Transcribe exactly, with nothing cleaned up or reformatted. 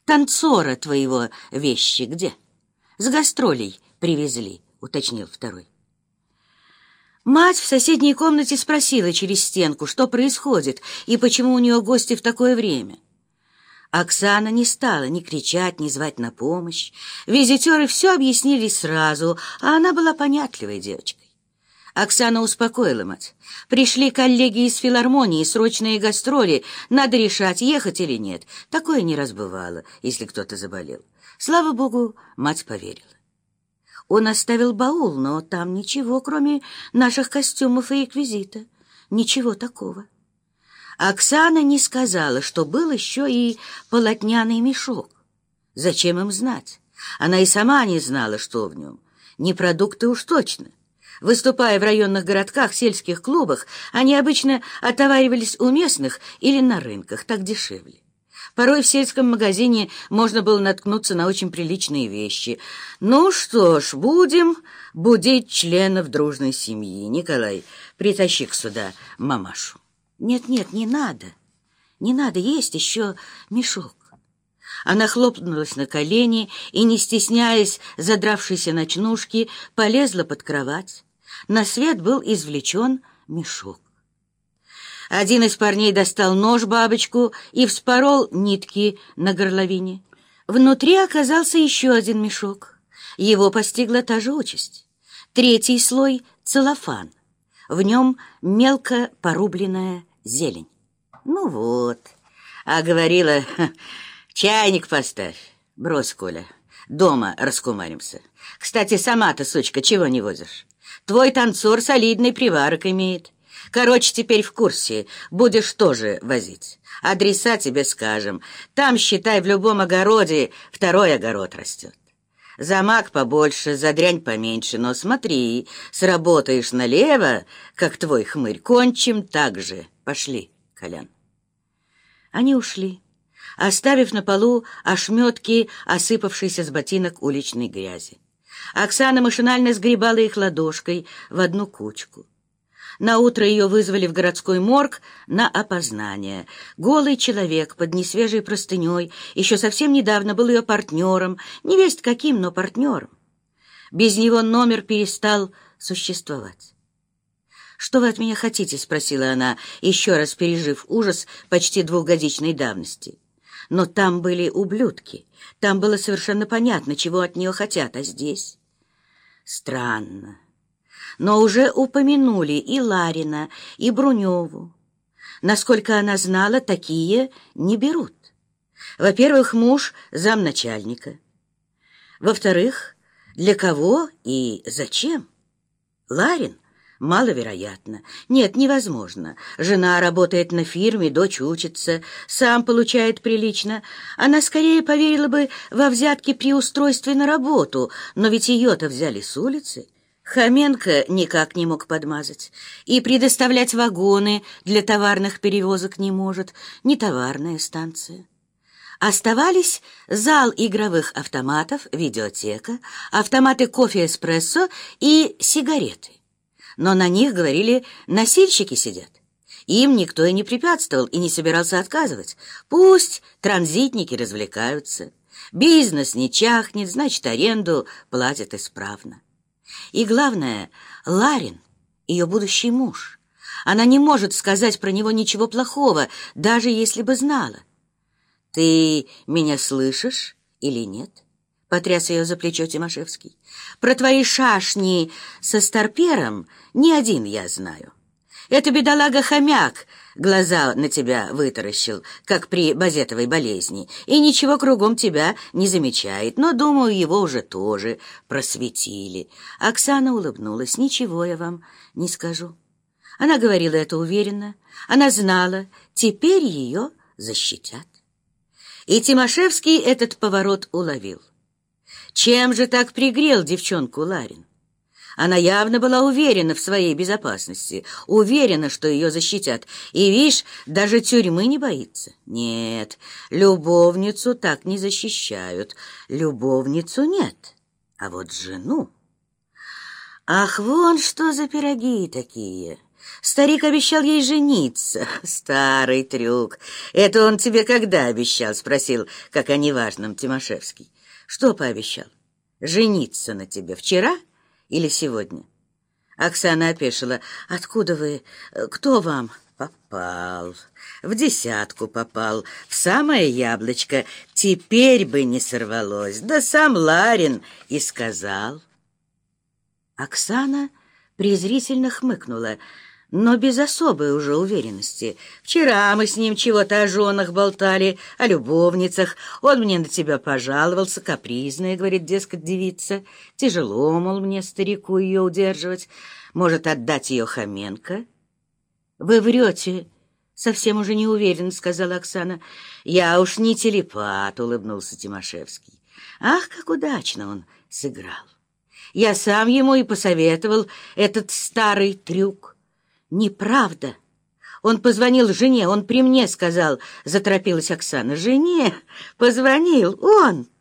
танцора твоего вещи где? С гастролей привезли, уточнил второй. Мать в соседней комнате спросила через стенку, что происходит и почему у нее гости в такое время. Оксана не стала ни кричать, ни звать на помощь. Визитеры все объяснили сразу, а она была понятливой девочкой. Оксана успокоила мать. Пришли коллеги из филармонии, срочные гастроли. Надо решать, ехать или нет. Такое не раз бывало, если кто-то заболел. Слава богу, мать поверила. Он оставил баул, но там ничего, кроме наших костюмов и реквизита. Ничего такого. Оксана не сказала, что был еще и полотняный мешок. Зачем им знать? Она и сама не знала, что в нем. Не продукты уж точно. Выступая в районных городках, сельских клубах, они обычно отоваривались у местных или на рынках, так дешевле. Порой в сельском магазине можно было наткнуться на очень приличные вещи. Ну что ж, будем будить членов дружной семьи. Николай, притащи-ка сюда мамашу. Нет-нет, не надо. Не надо, есть еще мешок. Она хлопнулась на колени и, не стесняясь задравшейся ночнушки, полезла под кровать. На свет был извлечен мешок. Один из парней достал нож-бабочку и вспорол нитки на горловине. Внутри оказался еще один мешок. Его постигла та же участь. Третий слой — целлофан. В нем мелко порубленная зелень. Ну вот, а говорила, чайник поставь. Брось, Коля, дома раскумаримся. Кстати, сама-то, сучка, чего не возишь? Твой танцор солидный приварок имеет. Короче, теперь в курсе, будешь тоже возить. Адреса тебе скажем. Там, считай, в любом огороде второй огород растет. За мак побольше, за дрянь поменьше, но смотри, сработаешь налево, как твой хмырь, кончим так же. Пошли, Колян. Они ушли, оставив на полу ошметки, осыпавшейся с ботинок уличной грязи. Оксана машинально сгребала их ладошкой в одну кучку. Наутро ее вызвали в городской морг на опознание. Голый человек под несвежей простыней еще совсем недавно был ее партнером, невесть каким, но партнером. Без него номер перестал существовать. «Что вы от меня хотите?» — спросила она, еще раз пережив ужас почти двухгодичной давности. Но там были ублюдки, там было совершенно понятно, чего от нее хотят, а здесь... Странно. Но уже упомянули и Ларина, и Бруневу. Насколько она знала, такие не берут. Во-первых, муж замначальника. Во-вторых, для кого и зачем? Ларин? Маловероятно. Нет, невозможно. Жена работает на фирме, дочь учится, сам получает прилично. Она скорее поверила бы во взятки при устройстве на работу, но ведь ее-то взяли с улицы. Хоменко никак не мог подмазать. И предоставлять вагоны для товарных перевозок не может, не товарная станция. Оставались зал игровых автоматов, видеотека, автоматы кофе-эспрессо и сигареты. Но на них, говорили, носильщики сидят. Им никто и не препятствовал, и не собирался отказывать. Пусть транзитники развлекаются. Бизнес не чахнет, значит, аренду платят исправно. И главное, Ларин, ее будущий муж. Она не может сказать про него ничего плохого, даже если бы знала. «Ты меня слышишь или нет?» — потряс ее за плечо Тимошевский. «Про твои шашни со старпером не один я знаю. Это бедолага-хомяк глаза на тебя вытаращил, как при базетовой болезни, и ничего кругом тебя не замечает, но, думаю, его уже тоже просветили». Оксана улыбнулась. «Ничего я вам не скажу». Она говорила это уверенно. Она знала, теперь ее защитят. И Тимошевский этот поворот уловил. Чем же так пригрел девчонку Ларин? Она явно была уверена в своей безопасности, уверена, что ее защитят. И, видишь, даже тюрьмы не боится. Нет, любовницу так не защищают. Любовницу нет, а вот жену... Ах, вон что за пироги такие! Старик обещал ей жениться. Старый трюк. Это он тебе когда обещал? Спросил, как о неважном, Тимошевский. Что пообещал? Жениться на тебе вчера или сегодня? Оксана опешила. Откуда вы? Кто вам? Попал. В десятку попал. В самое яблочко. Теперь бы не сорвалось. Да сам Ларин и сказал. Оксана презрительно хмыкнула, но без особой уже уверенности. Вчера мы с ним чего-то о женах болтали, о любовницах. Он мне на тебя пожаловался, капризная, говорит, дескать, девица. Тяжело, мол, мне, старику, ее удерживать. Может, отдать ее Хоменко? Вы врете, совсем уже не уверен, сказала Оксана. Я уж не телепат, улыбнулся Тимошевский. Ах, как удачно он сыграл. Я сам ему и посоветовал этот старый трюк. Неправда. Он позвонил жене, он при мне сказал, заторопилась Оксана. Жене позвонил он.